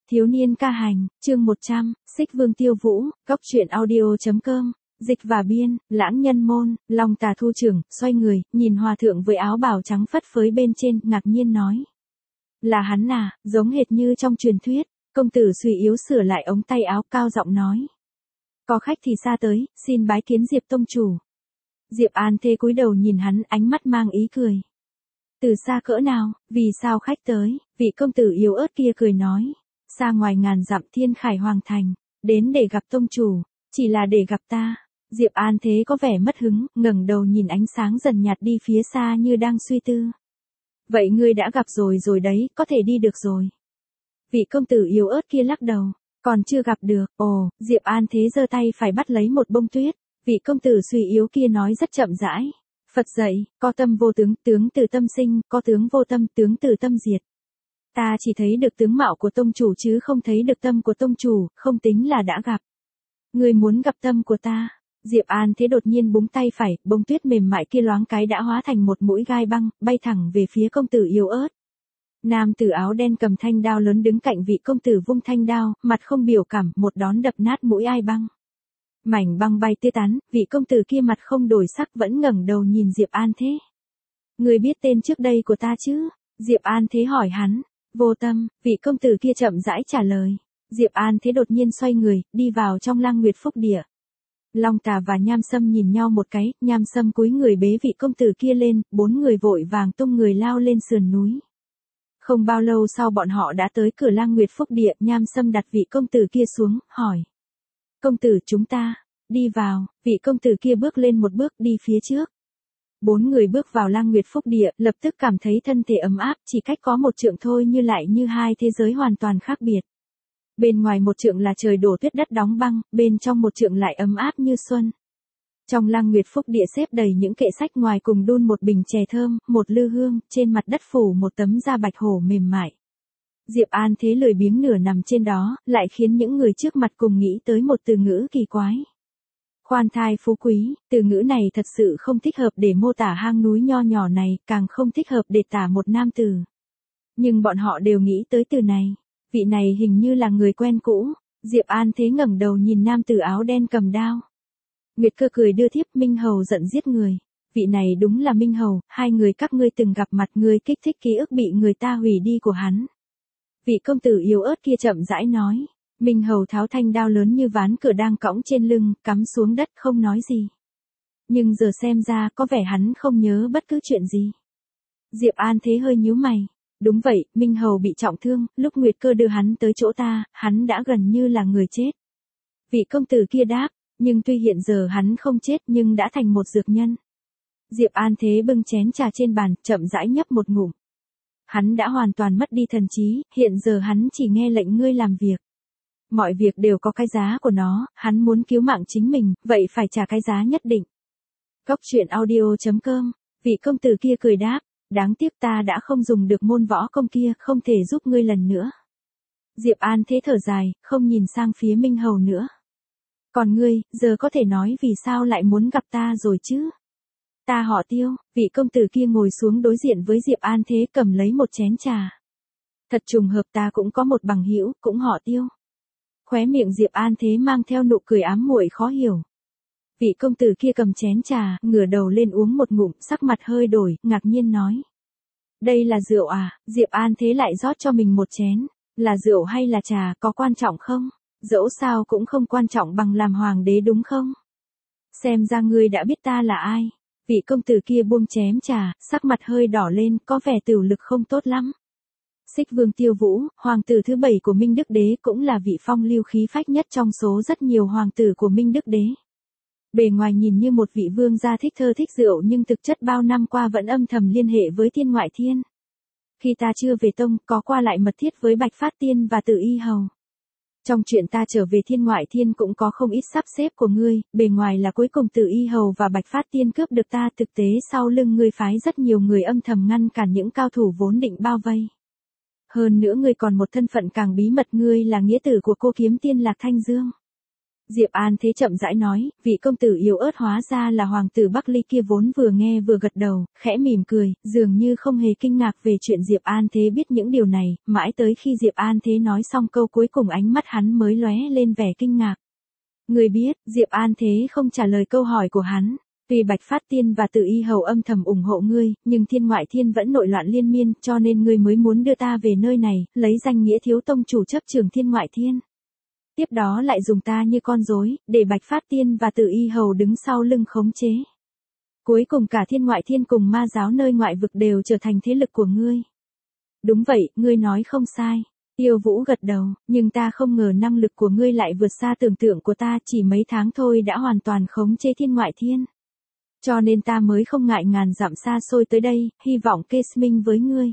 Thiếu niên ca hành, chương 100, Xích Vương Tiêu Vũ, Cốc truyện audio.com, dịch và biên, Lãng Nhân Môn, Long Tà Thu trưởng, xoay người, nhìn hòa thượng với áo bào trắng phất phới bên trên, ngạc nhiên nói. Là hắn à, giống hệt như trong truyền thuyết, công tử suy yếu sửa lại ống tay áo cao giọng nói. Có khách thì xa tới, xin bái kiến Diệp tông chủ. Diệp An Thế cúi đầu nhìn hắn, ánh mắt mang ý cười. Từ xa cỡ nào, vì sao khách tới, vị công tử yếu ớt kia cười nói. Xa ngoài ngàn dặm Thiên Khải Hoàng Thành, đến để gặp tông chủ, chỉ là để gặp ta. Diệp An Thế có vẻ mất hứng, ngẩng đầu nhìn ánh sáng dần nhạt đi phía xa như đang suy tư. Vậy ngươi đã gặp rồi đấy, có thể đi được rồi. Vị công tử yếu ớt kia lắc đầu, còn chưa gặp được. Ồ, Diệp An Thế giơ tay phải bắt lấy một bông tuyết. Vị công tử suy yếu kia nói rất chậm rãi. Phật dạy, có tâm vô tướng, tướng từ tâm sinh, có tướng vô tâm, tướng từ tâm diệt. Ta chỉ thấy được tướng mạo của tông chủ chứ không thấy được tâm của tông chủ, không tính là đã gặp. Ngươi muốn gặp tâm của ta. Diệp An Thế đột nhiên búng tay phải, bông tuyết mềm mại kia loáng cái đã hóa thành một mũi gai băng, bay thẳng về phía công tử yếu ớt. Nam tử áo đen cầm thanh đao lớn đứng cạnh vị công tử vung thanh đao, mặt không biểu cảm, một đón đập nát mũi ai băng. Mảnh băng bay tứ tán, vị công tử kia mặt không đổi sắc vẫn ngẩng đầu nhìn Diệp An Thế. Ngươi biết tên trước đây của ta chứ? Diệp An Thế hỏi hắn. Vô tâm, vị công tử kia chậm rãi trả lời. Diệp An Thế đột nhiên xoay người, đi vào trong Lăng Nguyệt Phúc Địa. Long Tà và Nham Sâm nhìn nhau một cái, Nham Sâm cúi người bế vị công tử kia lên, bốn người vội vàng tung người lao lên sườn núi. Không bao lâu sau bọn họ đã tới cửa Lăng Nguyệt Phúc Địa, Nham Sâm đặt vị công tử kia xuống, hỏi. Công tử chúng ta, đi vào, vị công tử kia bước lên một bước đi phía trước. Bốn người bước vào Lăng Nguyệt Phúc Địa, lập tức cảm thấy thân thể ấm áp, chỉ cách có một trượng thôi như lại như hai thế giới hoàn toàn khác biệt. Bên ngoài một trượng là trời đổ tuyết đất đóng băng, bên trong một trượng lại ấm áp như xuân. Trong Lăng Nguyệt Phúc Địa xếp đầy những kệ sách, ngoài cùng đun một bình chè thơm, một lư hương, trên mặt đất phủ một tấm da bạch hổ mềm mại. Diệp An Thế lười biếng nửa nằm trên đó, lại khiến những người trước mặt cùng nghĩ tới một từ ngữ kỳ quái. Khoan thai phú quý, từ ngữ này thật sự không thích hợp để mô tả hang núi nho nhỏ này, càng không thích hợp để tả một nam tử. Nhưng bọn họ đều nghĩ tới từ này. Vị này hình như là người quen cũ. Diệp An Thế ngẩng đầu nhìn nam tử áo đen cầm đao. Nguyệt Cơ cười đưa thiếp, Minh Hầu giận giết người. Vị này đúng là Minh Hầu, hai người các ngươi từng gặp mặt, ngươi kích thích ký ức bị người ta hủy đi của hắn. Vị công tử yếu ớt kia chậm rãi nói. Minh Hầu tháo thanh đao lớn như ván cửa đang cõng trên lưng, cắm xuống đất không nói gì. Nhưng giờ xem ra có vẻ hắn không nhớ bất cứ chuyện gì. Diệp An Thế hơi nhíu mày. Đúng vậy, Minh Hầu bị trọng thương, lúc Nguyệt Cơ đưa hắn tới chỗ ta, hắn đã gần như là người chết. Vị công tử kia đáp, nhưng tuy hiện giờ hắn không chết nhưng đã thành một dược nhân. Diệp An Thế bưng chén trà trên bàn, chậm rãi nhấp một ngụm. Hắn đã hoàn toàn mất đi thần trí, hiện giờ hắn chỉ nghe lệnh ngươi làm việc. Mọi việc đều có cái giá của nó, hắn muốn cứu mạng chính mình, vậy phải trả cái giá nhất định. Cốc truyện audio.com, vị công tử kia cười đáp, đáng tiếc ta đã không dùng được môn võ công kia, không thể giúp ngươi lần nữa. Diệp An Thế thở dài, không nhìn sang phía Minh Hầu nữa. Còn ngươi, giờ có thể nói vì sao lại muốn gặp ta rồi chứ? Ta họ Tiêu, vị công tử kia ngồi xuống đối diện với Diệp An Thế cầm lấy một chén trà. Thật trùng hợp ta cũng có một bằng hữu, cũng họ Tiêu. Khóe miệng Diệp An Thế mang theo nụ cười ám muội khó hiểu. Vị công tử kia cầm chén trà, ngửa đầu lên uống một ngụm, sắc mặt hơi đổi, ngạc nhiên nói. Đây là rượu à? Diệp An Thế lại rót cho mình một chén. Là rượu hay là trà, có quan trọng không? Dẫu sao cũng không quan trọng bằng làm hoàng đế đúng không? Xem ra ngươi đã biết ta là ai. Vị công tử kia buông chén trà, sắc mặt hơi đỏ lên, có vẻ tửu lực không tốt lắm. Xích Vương Tiêu Vũ, hoàng tử thứ 7 của Minh Đức Đế, cũng là vị phong lưu khí phách nhất trong số rất nhiều hoàng tử của Minh Đức Đế. Bề ngoài nhìn như một vị vương gia thích thơ thích rượu nhưng thực chất bao năm qua vẫn âm thầm liên hệ với Thiên Ngoại Thiên. Khi ta chưa về tông, có qua lại mật thiết với Bạch Phát Tiên và Từ Y Hầu. Trong chuyện ta trở về Thiên Ngoại Thiên cũng có không ít sắp xếp của ngươi, bề ngoài là cuối cùng Từ Y Hầu và Bạch Phát Tiên cướp được ta, thực tế sau lưng ngươi phái rất nhiều người âm thầm ngăn cản những cao thủ vốn định bao vây. Hơn nữa ngươi còn một thân phận càng bí mật, ngươi là nghĩa tử của cô kiếm tiên Lạc Thanh Dương. Diệp An Thế chậm rãi nói, vị công tử yếu ớt hóa ra là hoàng tử Bắc Ly kia vốn vừa nghe vừa gật đầu, khẽ mỉm cười, dường như không hề kinh ngạc về chuyện Diệp An Thế biết những điều này, mãi tới khi Diệp An Thế nói xong câu cuối cùng ánh mắt hắn mới lóe lên vẻ kinh ngạc. Người biết, Diệp An Thế không trả lời câu hỏi của hắn. Tuy Bạch Phát Tiên và Từ Y Hầu âm thầm ủng hộ ngươi, nhưng Thiên Ngoại Thiên vẫn nội loạn liên miên, cho nên ngươi mới muốn đưa ta về nơi này, lấy danh nghĩa thiếu tông chủ chấp trường Thiên Ngoại Thiên. Tiếp đó lại dùng ta như con rối, để Bạch Phát Tiên và Từ Y Hầu đứng sau lưng khống chế. Cuối cùng cả Thiên Ngoại Thiên cùng ma giáo nơi ngoại vực đều trở thành thế lực của ngươi. Đúng vậy, ngươi nói không sai. Tiêu Vũ gật đầu, nhưng ta không ngờ năng lực của ngươi lại vượt xa tưởng tượng của ta, chỉ mấy tháng thôi đã hoàn toàn khống chế Thiên Ngoại Thiên. Cho nên ta mới không ngại ngàn dặm xa xôi tới đây, hy vọng kết minh với ngươi.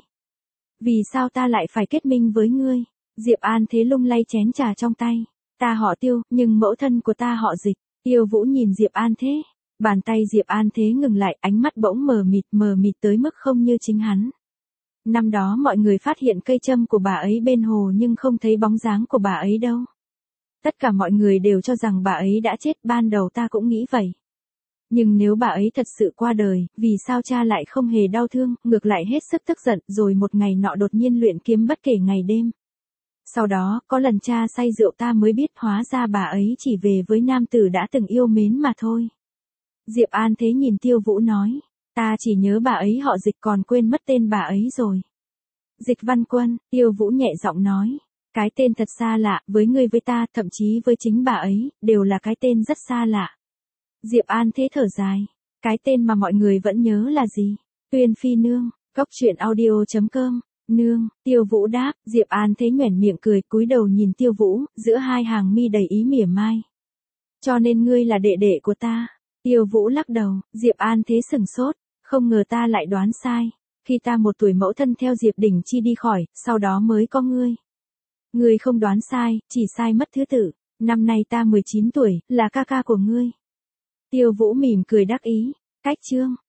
Vì sao ta lại phải kết minh với ngươi? Diệp An Thế lung lay chén trà trong tay. Ta họ Tiêu, nhưng mẫu thân của ta họ Dịch. Tiêu Vũ nhìn Diệp An Thế. Bàn tay Diệp An Thế ngừng lại, ánh mắt bỗng mờ mịt tới mức không như chính hắn. Năm đó mọi người phát hiện cây châm của bà ấy bên hồ nhưng không thấy bóng dáng của bà ấy đâu. Tất cả mọi người đều cho rằng bà ấy đã chết, ban đầu ta cũng nghĩ vậy. Nhưng nếu bà ấy thật sự qua đời, vì sao cha lại không hề đau thương, ngược lại hết sức tức giận, rồi một ngày nọ đột nhiên luyện kiếm bất kể ngày đêm. Sau đó, có lần cha say rượu ta mới biết hóa ra bà ấy chỉ về với nam tử đã từng yêu mến mà thôi. Diệp An Thế nhìn Tiêu Vũ nói, ta chỉ nhớ bà ấy họ Dịch còn quên mất tên bà ấy rồi. Dịch Văn Quân, Tiêu Vũ nhẹ giọng nói, cái tên thật xa lạ, với ngươi với ta, thậm chí với chính bà ấy, đều là cái tên rất xa lạ. Diệp An Thế thở dài, cái tên mà mọi người vẫn nhớ là gì? Tuyên Phi Nương, goctruyện.audio.com. Nương, Tiêu Vũ đáp, Diệp An Thế nhoẻn miệng cười, cúi đầu nhìn Tiêu Vũ, giữa hai hàng mi đầy ý mỉa mai. Cho nên ngươi là đệ đệ của ta. Tiêu Vũ lắc đầu, Diệp An Thế sừng sốt, không ngờ ta lại đoán sai. Khi ta 1 tuổi mẫu thân theo Diệp Đình Chi đi khỏi, sau đó mới có ngươi. Ngươi không đoán sai, chỉ sai mất thứ tự. Năm nay ta 19 tuổi, là ca ca của ngươi. Tiêu Vũ mỉm cười đắc ý, cách chương.